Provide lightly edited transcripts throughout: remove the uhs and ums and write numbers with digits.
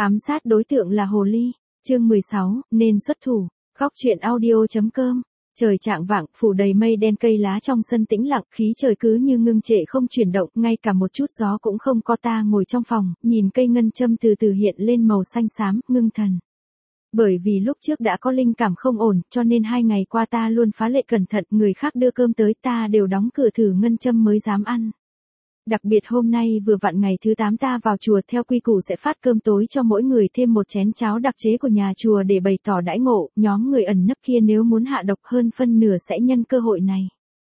Ám sát đối tượng là hồ ly. Chương 16, nên xuất thủ. Góc truyện audio.com. Trời chạng vạng, phủ đầy mây đen, cây lá trong sân tĩnh lặng, khí trời cứ như ngưng trệ không chuyển động, ngay cả một chút gió cũng không có. Ta ngồi trong phòng, nhìn cây ngân châm từ từ hiện lên màu xanh xám, ngưng thần. Bởi vì lúc trước đã có linh cảm không ổn, cho nên 2 ngày qua ta luôn phá lệ cẩn thận, người khác đưa cơm tới ta đều đóng cửa thử ngân châm mới dám ăn. Đặc biệt hôm nay vừa vặn ngày thứ 8 ta vào chùa, theo quy củ sẽ phát cơm tối cho mỗi người thêm một chén cháo đặc chế của nhà chùa để bày tỏ đãi ngộ, nhóm người ẩn nấp kia nếu muốn hạ độc hơn phân nửa sẽ nhân cơ hội này.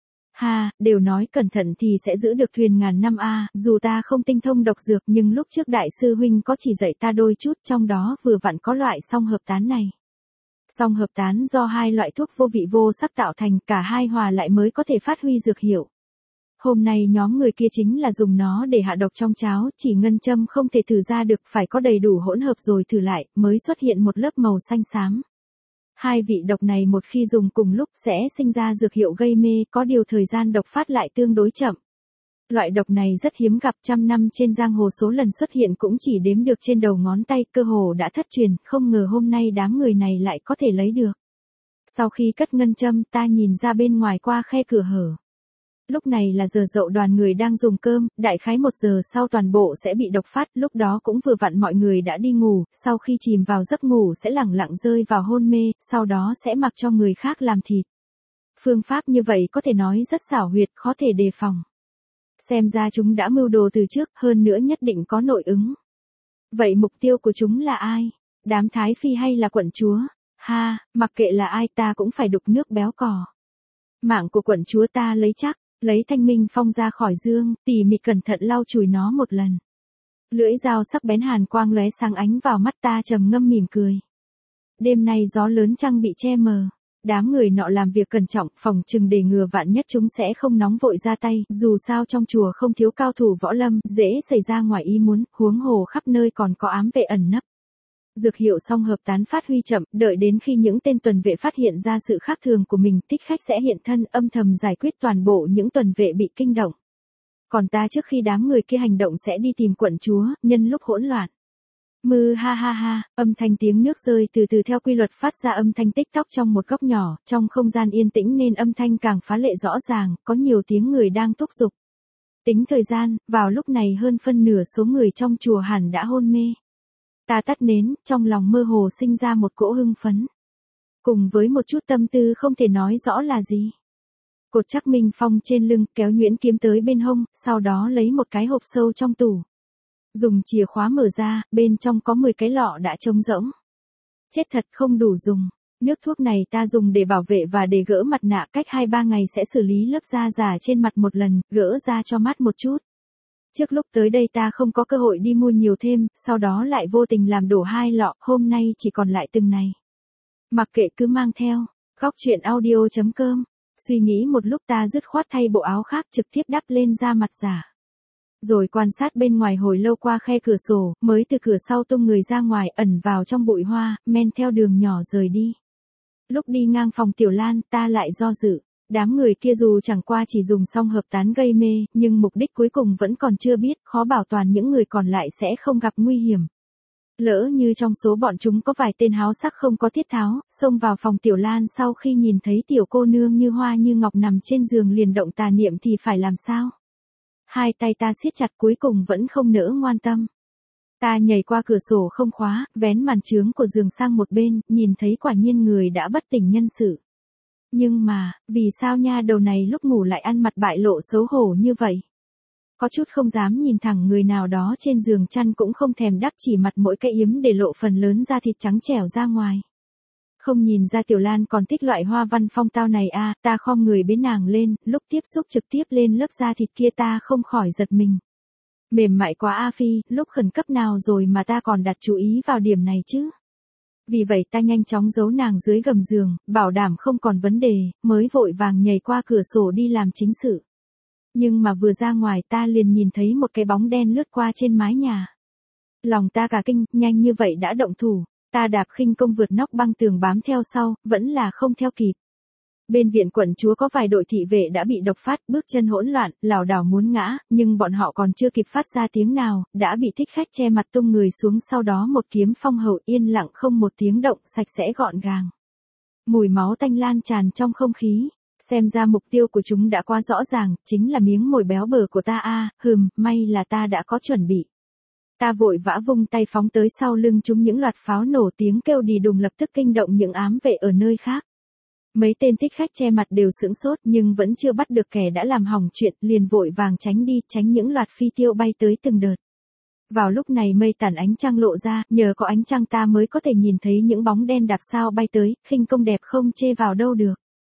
Đều nói cẩn thận thì sẽ giữ được thuyền ngàn năm dù ta không tinh thông độc dược nhưng lúc trước đại sư huynh có chỉ dạy ta đôi chút, trong đó vừa vặn có loại song hợp tán này. Song hợp tán do 2 loại thuốc vô vị vô sắc tạo thành, cả hai hòa lại mới có thể phát huy dược hiệu. Hôm nay nhóm người kia chính là dùng nó để hạ độc trong cháo, chỉ ngân châm không thể thử ra được, phải có đầy đủ hỗn hợp rồi thử lại, mới xuất hiện một lớp màu xanh xám. 2 vị độc này một khi dùng cùng lúc sẽ sinh ra dược hiệu gây mê, có điều thời gian độc phát lại tương đối chậm. Loại độc này rất hiếm gặp, trăm năm trên giang hồ số lần xuất hiện cũng chỉ đếm được trên đầu ngón tay, cơ hồ đã thất truyền, không ngờ hôm nay đám người này lại có thể lấy được. Sau khi cất ngân châm, ta nhìn ra bên ngoài qua khe cửa hở. Lúc này là giờ dậu, đoàn người đang dùng cơm, đại khái 1 giờ sau toàn bộ sẽ bị độc phát, lúc đó cũng vừa vặn mọi người đã đi ngủ, sau khi chìm vào giấc ngủ sẽ lẳng lặng rơi vào hôn mê, sau đó sẽ mặc cho người khác làm thịt. Phương pháp như vậy có thể nói rất xảo huyệt, khó thể đề phòng. Xem ra chúng đã mưu đồ từ trước, hơn nữa nhất định có nội ứng. Vậy mục tiêu của chúng là ai? Đám Thái Phi hay là quận chúa? Mặc kệ là ai ta cũng phải đục nước béo cò. Mạng của quận chúa ta lấy chắc. Lấy thanh minh phong ra khỏi dương, tỉ mỉ cẩn thận lau chùi nó một lần. Lưỡi dao sắc bén hàn quang lóe sáng ánh vào mắt ta, trầm ngâm mỉm cười. Đêm nay gió lớn trăng bị che mờ. Đám người nọ làm việc cẩn trọng, phòng chừng để ngừa vạn nhất chúng sẽ không nóng vội ra tay, dù sao trong chùa không thiếu cao thủ võ lâm, dễ xảy ra ngoài ý muốn, huống hồ khắp nơi còn có ám vệ ẩn nấp. Dược hiệu song hợp tán phát huy chậm, đợi đến khi những tên tuần vệ phát hiện ra sự khác thường của mình, thích khách sẽ hiện thân, âm thầm giải quyết toàn bộ những tuần vệ bị kinh động. Còn ta trước khi đám người kia hành động sẽ đi tìm quận chúa, nhân lúc hỗn loạn. Âm thanh tiếng nước rơi từ từ theo quy luật phát ra âm thanh tích tóc trong một góc nhỏ, trong không gian yên tĩnh nên âm thanh càng phá lệ rõ ràng, có nhiều tiếng người đang thúc giục. Tính thời gian, vào lúc này hơn phân nửa số người trong chùa hẳn đã hôn mê. Ta tắt nến, trong lòng mơ hồ sinh ra một cỗ hưng phấn. Cùng với một chút tâm tư không thể nói rõ là gì. Cột chắc minh phong trên lưng, kéo nhuyễn kiếm tới bên hông, sau đó lấy một cái hộp sâu trong tủ. Dùng chìa khóa mở ra, bên trong có 10 cái lọ đã trống rỗng. Chết thật không đủ dùng. Nước thuốc này ta dùng để bảo vệ và để gỡ mặt nạ, cách 2-3 ngày sẽ xử lý lớp da giả trên mặt một lần, gỡ ra cho mát một chút. Trước lúc tới đây ta không có cơ hội đi mua nhiều thêm, sau đó lại vô tình làm đổ 2 lọ, hôm nay chỉ còn lại từng này. Mặc kệ cứ mang theo. Góc truyện audio.com. Suy nghĩ một lúc ta dứt khoát thay bộ áo khác, trực tiếp đắp lên da mặt giả. Rồi quan sát bên ngoài hồi lâu qua khe cửa sổ, mới từ cửa sau tung người ra ngoài, ẩn vào trong bụi hoa, men theo đường nhỏ rời đi. Lúc đi ngang phòng Tiểu Lan, ta lại do dự. Đám người kia dù chẳng qua chỉ dùng song hợp tán gây mê, nhưng mục đích cuối cùng vẫn còn chưa biết, khó bảo toàn những người còn lại sẽ không gặp nguy hiểm. Lỡ như trong số bọn chúng có vài tên háo sắc không có thiết tháo, xông vào phòng Tiểu Lan sau khi nhìn thấy tiểu cô nương như hoa như ngọc nằm trên giường liền động tà niệm thì phải làm sao? 2 tay ta siết chặt, cuối cùng vẫn không nỡ ngoan tâm. Ta nhảy qua cửa sổ không khóa, vén màn trướng của giường sang một bên, nhìn thấy quả nhiên người đã bất tỉnh nhân sự. Nhưng mà, vì sao nha đầu này lúc ngủ lại ăn mặt bại lộ xấu hổ như vậy? Có chút không dám nhìn thẳng người nào đó trên giường, chăn cũng không thèm đắp, chỉ mặt mỗi cái yếm để lộ phần lớn da thịt trắng trẻo ra ngoài. Không nhìn ra Tiểu Lan còn thích loại hoa văn phong tao này ta khom người bế nàng lên, lúc tiếp xúc trực tiếp lên lớp da thịt kia ta không khỏi giật mình. Mềm mại quá Phi, lúc khẩn cấp nào rồi mà ta còn đặt chú ý vào điểm này chứ? Vì vậy ta nhanh chóng giấu nàng dưới gầm giường, bảo đảm không còn vấn đề, mới vội vàng nhảy qua cửa sổ đi làm chính sự. Nhưng mà vừa ra ngoài ta liền nhìn thấy một cái bóng đen lướt qua trên mái nhà. Lòng ta cả kinh, nhanh như vậy đã động thủ, ta đạp khinh công vượt nóc băng tường bám theo sau, vẫn là không theo kịp. Bên viện quận chúa có vài đội thị vệ đã bị độc phát, bước chân hỗn loạn, lảo đảo muốn ngã, nhưng bọn họ còn chưa kịp phát ra tiếng nào, đã bị thích khách che mặt tung người xuống, sau đó một kiếm phong hầu, yên lặng không một tiếng động, sạch sẽ gọn gàng. Mùi máu tanh lan tràn trong không khí. Xem ra mục tiêu của chúng đã quá rõ ràng, chính là miếng mồi béo bở của ta a. May là ta đã có chuẩn bị. Ta vội vã vung tay phóng tới sau lưng chúng, những loạt pháo nổ, tiếng kêu đì đùng lập tức kinh động những ám vệ ở nơi khác. Mấy tên thích khách che mặt đều sững sốt nhưng vẫn chưa bắt được kẻ đã làm hỏng chuyện, liền vội vàng tránh đi, tránh những loạt phi tiêu bay tới từng đợt. Vào lúc này mây tàn ánh trăng lộ ra, nhờ có ánh trăng ta mới có thể nhìn thấy những bóng đen đạp sao bay tới, khinh công đẹp không chê vào đâu được.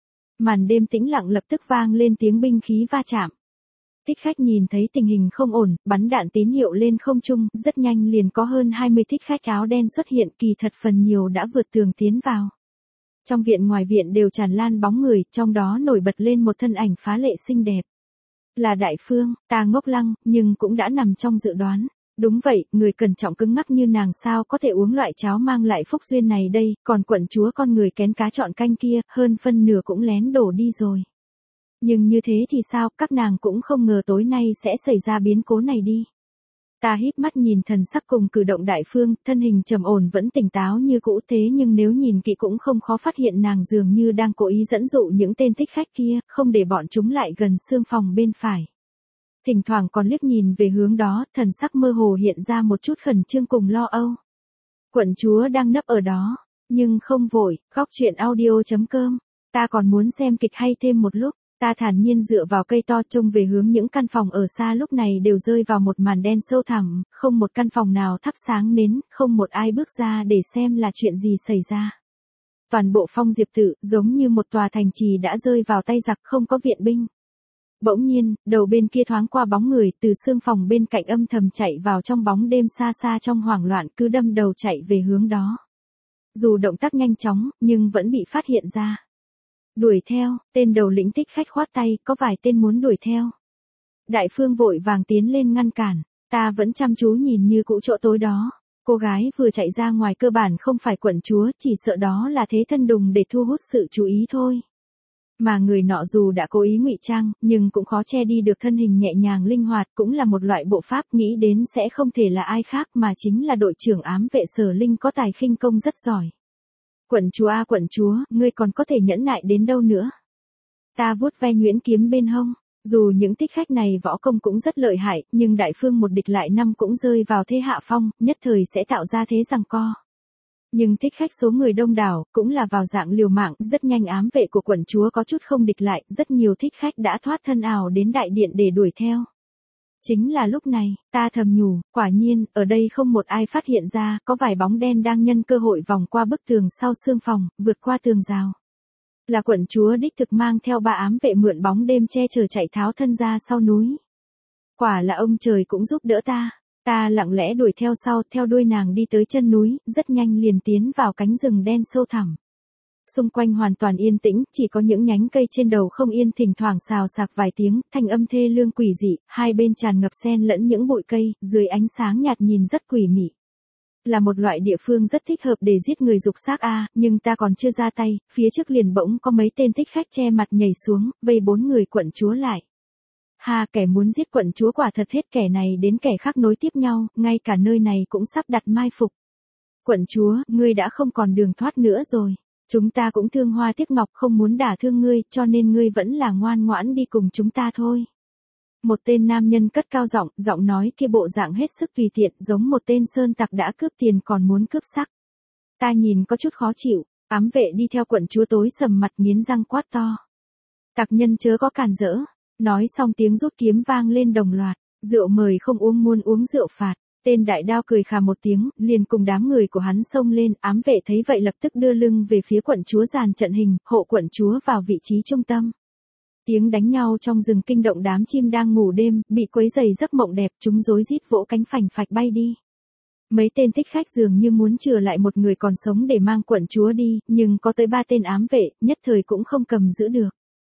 Màn đêm tĩnh lặng lập tức vang lên tiếng binh khí va chạm. Thích khách nhìn thấy tình hình không ổn, bắn đạn tín hiệu lên không trung, rất nhanh liền có hơn 20 thích khách áo đen xuất hiện, kỳ thật phần nhiều đã vượt tường tiến vào. Trong viện ngoài viện đều tràn lan bóng người, trong đó nổi bật lên một thân ảnh phá lệ xinh đẹp. Là Đại Phương, ta ngốc lăng, nhưng cũng đã nằm trong dự đoán. Đúng vậy, người cẩn trọng cứng ngắc như nàng sao có thể uống loại cháo mang lại phúc duyên này đây, còn quận chúa con người kén cá chọn canh kia, hơn phân nửa cũng lén đổ đi rồi. Nhưng như thế thì sao, các nàng cũng không ngờ tối nay sẽ xảy ra biến cố này đi. Ta híp mắt nhìn thần sắc cùng cử động Đại Phương, thân hình trầm ổn vẫn tỉnh táo như cũ, thế nhưng nếu nhìn kỹ cũng không khó phát hiện nàng dường như đang cố ý dẫn dụ những tên thích khách kia, không để bọn chúng lại gần xương phòng bên phải. Thỉnh thoảng còn liếc nhìn về hướng đó, thần sắc mơ hồ hiện ra một chút khẩn trương cùng lo âu. Quận chúa đang nấp ở đó, nhưng không vội. Góc truyện audio.com. Ta còn muốn xem kịch hay thêm một lúc. Ta thản nhiên dựa vào cây to trông về hướng những căn phòng ở xa, lúc này đều rơi vào một màn đen sâu thẳm, không một căn phòng nào thắp sáng nến, không một ai bước ra để xem là chuyện gì xảy ra. Toàn bộ Phong Diệp Tự giống như một tòa thành trì đã rơi vào tay giặc, không có viện binh. Bỗng nhiên, đầu bên kia thoáng qua bóng người từ xương phòng bên cạnh âm thầm chạy vào trong bóng đêm, xa xa trong hoảng loạn cứ đâm đầu chạy về hướng đó. Dù động tác nhanh chóng, nhưng vẫn bị phát hiện ra. Đuổi theo, tên đầu lĩnh thích khách khoát tay, có vài tên muốn đuổi theo. Đại Phương vội vàng tiến lên ngăn cản, ta vẫn chăm chú nhìn như cũ chỗ tối đó. Cô gái vừa chạy ra ngoài cơ bản không phải quận chúa, chỉ sợ đó là thế thân đùng để thu hút sự chú ý thôi. Mà người nọ dù đã cố ý ngụy trang, nhưng cũng khó che đi được thân hình nhẹ nhàng linh hoạt, cũng là một loại bộ pháp, nghĩ đến sẽ không thể là ai khác mà chính là đội trưởng ám vệ Sở Linh, có tài khinh công rất giỏi. Quận chúa a quận chúa, ngươi còn có thể nhẫn nại đến đâu nữa? Ta vuốt ve nhuyễn kiếm bên hông. Dù những thích khách này võ công cũng rất lợi hại, nhưng Đại Phương một địch lại năm cũng rơi vào thế hạ phong, nhất thời sẽ tạo ra thế giằng co. Nhưng thích khách số người đông đảo, cũng là vào dạng liều mạng, rất nhanh ám vệ của quận chúa có chút không địch lại, rất nhiều thích khách đã thoát thân ảo đến đại điện để đuổi theo. Chính là lúc này, ta thầm nhủ, quả nhiên, ở đây không một ai phát hiện ra, có vài bóng đen đang nhân cơ hội vòng qua bức tường sau xương phòng, vượt qua tường rào. Là quận chúa đích thực mang theo 3 ám vệ mượn bóng đêm che chở chạy tháo thân ra sau núi. Quả là ông trời cũng giúp đỡ ta. Ta lặng lẽ đuổi theo sau, theo đuôi nàng đi tới chân núi, rất nhanh liền tiến vào cánh rừng đen sâu thẳm. Xung quanh hoàn toàn yên tĩnh, chỉ có những nhánh cây trên đầu không yên thỉnh thoảng xào xạc vài tiếng, thanh âm thê lương quỷ dị, hai bên tràn ngập xen lẫn những bụi cây, dưới ánh sáng nhạt nhìn rất quỷ mị. Là một loại địa phương rất thích hợp để giết người dục xác a, nhưng ta còn chưa ra tay, phía trước liền bỗng có mấy tên thích khách che mặt nhảy xuống, vây 4 người quận chúa lại. Ha, kẻ muốn giết quận chúa quả thật hết kẻ này đến kẻ khác nối tiếp nhau, ngay cả nơi này cũng sắp đặt mai phục. Quận chúa, ngươi đã không còn đường thoát nữa rồi. Chúng ta cũng thương hoa tiếc ngọc, không muốn đả thương ngươi, cho nên ngươi vẫn là ngoan ngoãn đi cùng chúng ta thôi. Một tên nam nhân cất cao giọng, giọng nói kia bộ dạng hết sức tùy tiện, giống một tên sơn tặc đã cướp tiền còn muốn cướp sắc. Ta nhìn có chút khó chịu, ám vệ đi theo quận chúa tối sầm mặt nghiến răng quát to. Tặc nhân chớ có cản rỡ. Nói xong tiếng rút kiếm vang lên đồng loạt, rượu mời không uống muốn uống rượu phạt. Tên đại đao cười khà một tiếng, liền cùng đám người của hắn xông lên, ám vệ thấy vậy lập tức đưa lưng về phía quận chúa dàn trận hình, hộ quận chúa vào vị trí trung tâm. Tiếng đánh nhau trong rừng kinh động đám chim đang ngủ đêm, bị quấy rầy giấc mộng đẹp, chúng rối rít vỗ cánh phành phạch bay đi. Mấy tên thích khách dường như muốn chừa lại một người còn sống để mang quận chúa đi, nhưng có tới 3 tên ám vệ, nhất thời cũng không cầm giữ được.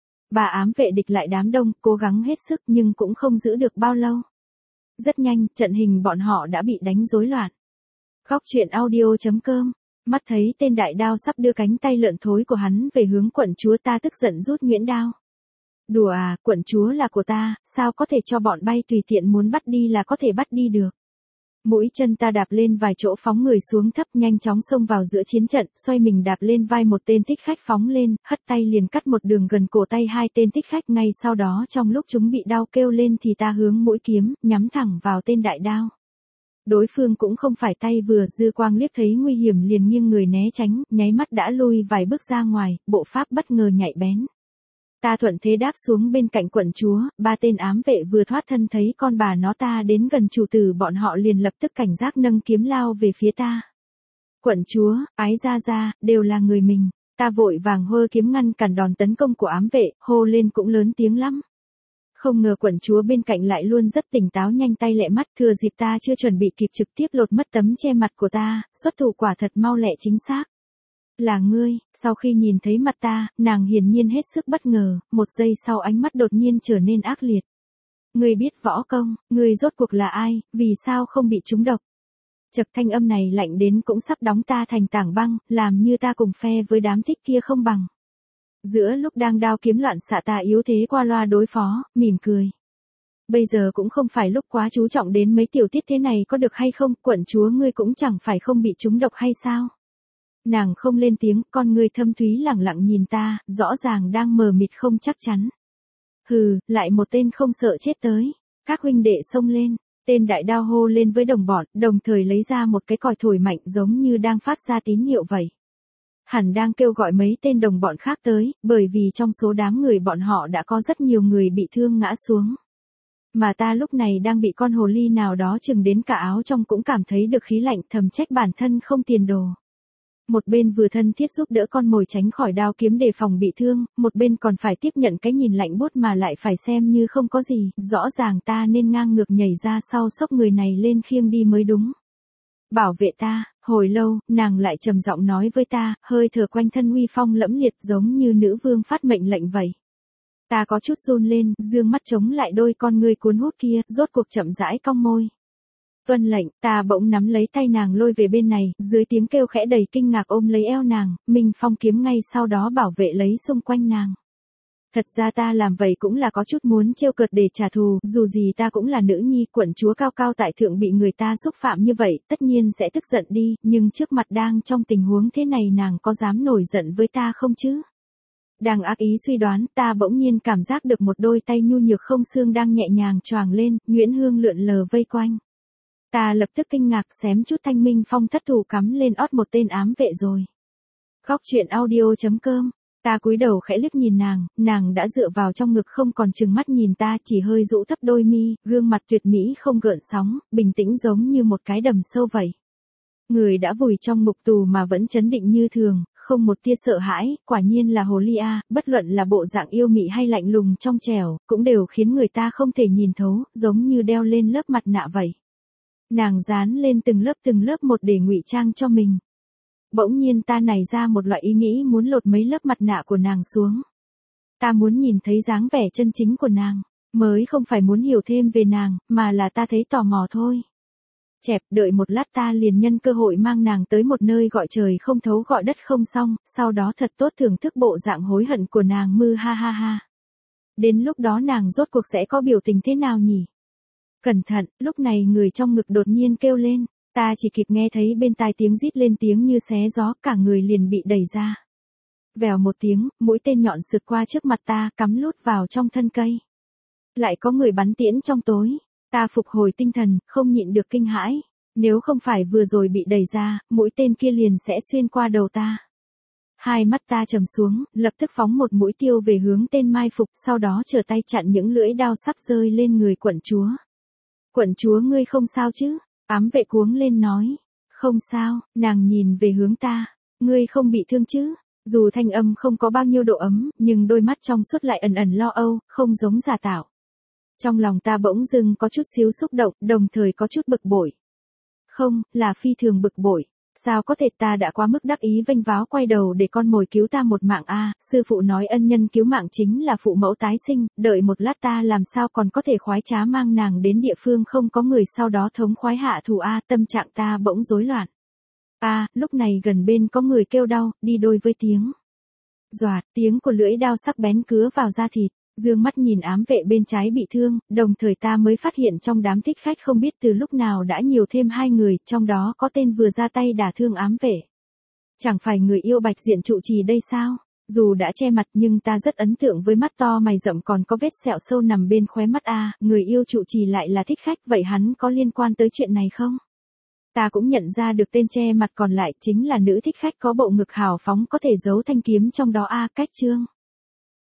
3 ám vệ địch lại đám đông, cố gắng hết sức nhưng cũng không giữ được bao lâu. Rất nhanh, trận hình bọn họ đã bị đánh rối loạn. Góc truyện audio.com Mắt thấy tên đại đao sắp đưa cánh tay lợn thối của hắn về hướng quận chúa, ta tức giận rút nhuyễn đao. Đùa à, quận chúa là của ta, sao có thể cho bọn bay tùy tiện muốn bắt đi là có thể bắt đi được. Mũi chân ta đạp lên vài chỗ phóng người xuống thấp, nhanh chóng xông vào giữa chiến trận, xoay mình đạp lên vai một tên thích khách phóng lên, hất tay liền cắt một đường gần cổ tay hai tên thích khách. Ngay sau đó trong lúc chúng bị đau kêu lên thì ta hướng mũi kiếm, nhắm thẳng vào tên đại đao. Đối phương cũng không phải tay vừa, dư quang liếc thấy nguy hiểm liền nghiêng người né tránh, nháy mắt đã lui vài bước ra ngoài, bộ pháp bất ngờ nhạy bén. Ta thuận thế đáp xuống bên cạnh quận chúa, ba tên ám vệ vừa thoát thân thấy con bà nó ta đến gần chủ tử, bọn họ liền lập tức cảnh giác nâng kiếm lao về phía ta. Quận chúa, ái ra, đều là người mình. Ta vội vàng hơ kiếm ngăn cản đòn tấn công của ám vệ, hô lên cũng lớn tiếng lắm. Không ngờ quận chúa bên cạnh lại luôn rất tỉnh táo, nhanh tay lẹ mắt, thừa dịp ta chưa chuẩn bị kịp trực tiếp lột mất tấm che mặt của ta, xuất thủ quả thật mau lẹ chính xác. Là ngươi. Sau khi nhìn thấy mặt ta, nàng hiển nhiên hết sức bất ngờ, một giây sau ánh mắt đột nhiên trở nên ác liệt. Ngươi biết võ công, ngươi rốt cuộc là ai, vì sao không bị trúng độc? Chật, thanh âm này lạnh đến cũng sắp đóng ta thành tảng băng, làm như ta cùng phe với đám thích kia không bằng. Giữa lúc đang đao kiếm loạn xạ, ta yếu thế qua loa đối phó, mỉm cười. Bây giờ cũng không phải lúc quá chú trọng đến mấy tiểu tiết thế này có được hay không, quận chúa ngươi cũng chẳng phải không bị trúng độc hay sao? Nàng không lên tiếng, con ngươi thâm thúy lẳng lặng nhìn ta, rõ ràng đang mờ mịt không chắc chắn. Hừ, lại một tên không sợ chết tới. Các huynh đệ xông lên, tên đại đao hô lên với đồng bọn, đồng thời lấy ra một cái còi thổi mạnh giống như đang phát ra tín hiệu vậy. Hẳn đang kêu gọi mấy tên đồng bọn khác tới, bởi vì trong số đám người bọn họ đã có rất nhiều người bị thương ngã xuống. Mà ta lúc này đang bị con hồ ly nào đó chừng đến cả áo trong cũng cảm thấy được khí lạnh, thầm trách bản thân không tiền đồ. Một bên vừa thân thiết giúp đỡ con mồi tránh khỏi đao kiếm đề phòng bị thương, một bên còn phải tiếp nhận cái nhìn lạnh buốt mà lại phải xem như không có gì, rõ ràng ta nên ngang ngược nhảy ra sau xốc người này lên khiêng đi mới đúng. Bảo vệ ta. Hồi lâu, nàng lại trầm giọng nói với ta, hơi thở quanh thân uy phong lẫm liệt giống như nữ vương phát mệnh lệnh vậy. Ta có chút run lên, dương mắt chống lại đôi con ngươi cuốn hút kia, rốt cuộc chậm rãi cong môi. Tuân lệnh, ta bỗng nắm lấy tay nàng lôi về bên này, dưới tiếng kêu khẽ đầy kinh ngạc ôm lấy eo nàng, mình phong kiếm ngay sau đó bảo vệ lấy xung quanh nàng. Thật ra ta làm vậy cũng là có chút muốn trêu cợt để trả thù, dù gì ta cũng là nữ nhi, quận chúa cao cao tại thượng bị người ta xúc phạm như vậy, tất nhiên sẽ tức giận đi, nhưng trước mặt đang trong tình huống thế này nàng có dám nổi giận với ta không chứ? Đang ác ý suy đoán, ta bỗng nhiên cảm giác được một đôi tay nhu nhược không xương đang nhẹ nhàng choàng lên, nhuyễn hương lượn lờ vây quanh. Ta lập tức kinh ngạc, xém chút thanh minh phong thất thủ cắm lên ót một tên ám vệ rồi. Góc truyện audio.com. Ta cúi đầu khẽ liếc nhìn nàng đã dựa vào trong ngực không còn trừng mắt nhìn ta, chỉ hơi rũ thấp đôi mi, gương mặt tuyệt mỹ không gợn sóng, bình tĩnh giống như một cái đầm sâu vậy. Người đã vùi trong ngục tù mà vẫn chấn định như thường, không một tia sợ hãi, quả nhiên là hồ ly a, bất luận là bộ dạng yêu mị hay lạnh lùng trong trẻo, cũng đều khiến người ta không thể nhìn thấu, giống như đeo lên lớp mặt nạ vậy. Nàng dán lên từng lớp một để ngụy trang cho mình. Bỗng nhiên ta nảy ra một loại ý nghĩ muốn lột mấy lớp mặt nạ của nàng xuống. Ta muốn nhìn thấy dáng vẻ chân chính của nàng, mới không phải muốn hiểu thêm về nàng, mà là ta thấy tò mò thôi. Chẹp, đợi một lát ta liền nhân cơ hội mang nàng tới một nơi gọi trời không thấu gọi đất không xong, sau đó thật tốt thưởng thức bộ dạng hối hận của nàng mư ha ha ha. Đến lúc đó nàng rốt cuộc sẽ có biểu tình thế nào nhỉ? Cẩn thận, lúc này người trong ngực đột nhiên kêu lên. Ta chỉ kịp nghe thấy bên tai tiếng rít lên tiếng như xé gió, cả người liền bị đẩy ra. Vèo một tiếng, mũi tên nhọn sượt qua trước mặt ta, cắm lút vào trong thân cây. Lại có người bắn tiễn trong tối. Ta phục hồi tinh thần, không nhịn được kinh hãi. Nếu không phải vừa rồi bị đẩy ra, mũi tên kia liền sẽ xuyên qua đầu ta. Hai mắt ta trầm xuống, lập tức phóng một mũi tiêu về hướng tên mai phục, sau đó trở tay chặn những lưỡi đao sắp rơi lên người quận chúa. Quận chúa ngươi không sao chứ? Ám vệ cuống lên nói. Không sao, nàng nhìn về hướng ta. Ngươi không bị thương chứ? Dù thanh âm không có bao nhiêu độ ấm, nhưng đôi mắt trong suốt lại ẩn ẩn lo âu, không giống giả tạo. Trong lòng ta bỗng dưng có chút xíu xúc động, đồng thời có chút bực bội. Không, là phi thường bực bội. Sao có thể, ta đã quá mức đắc ý vênh váo quay đầu để con mồi cứu ta một mạng a, sư phụ nói ân nhân cứu mạng chính là phụ mẫu tái sinh, đợi một lát ta làm sao còn có thể khoái trá mang nàng đến địa phương không có người sau đó thống khoái hạ thủ a, tâm trạng ta bỗng rối loạn. Lúc này gần bên có người kêu đau, đi đôi với tiếng. Doạt, tiếng của lưỡi đao sắc bén cứa vào da thịt. Dương mắt nhìn ám vệ bên trái bị thương, đồng thời ta mới phát hiện trong đám thích khách không biết từ lúc nào đã nhiều thêm 2 người, trong đó có tên vừa ra tay đả thương ám vệ. Chẳng phải người yêu Bạch Diện trụ trì đây sao? Dù đã che mặt nhưng ta rất ấn tượng với mắt to mày rậm còn có vết sẹo sâu nằm bên khóe mắt người yêu trụ trì lại là thích khách, vậy hắn có liên quan tới chuyện này không? Ta cũng nhận ra được tên che mặt còn lại chính là nữ thích khách có bộ ngực hào phóng có thể giấu thanh kiếm trong đó cách Trương.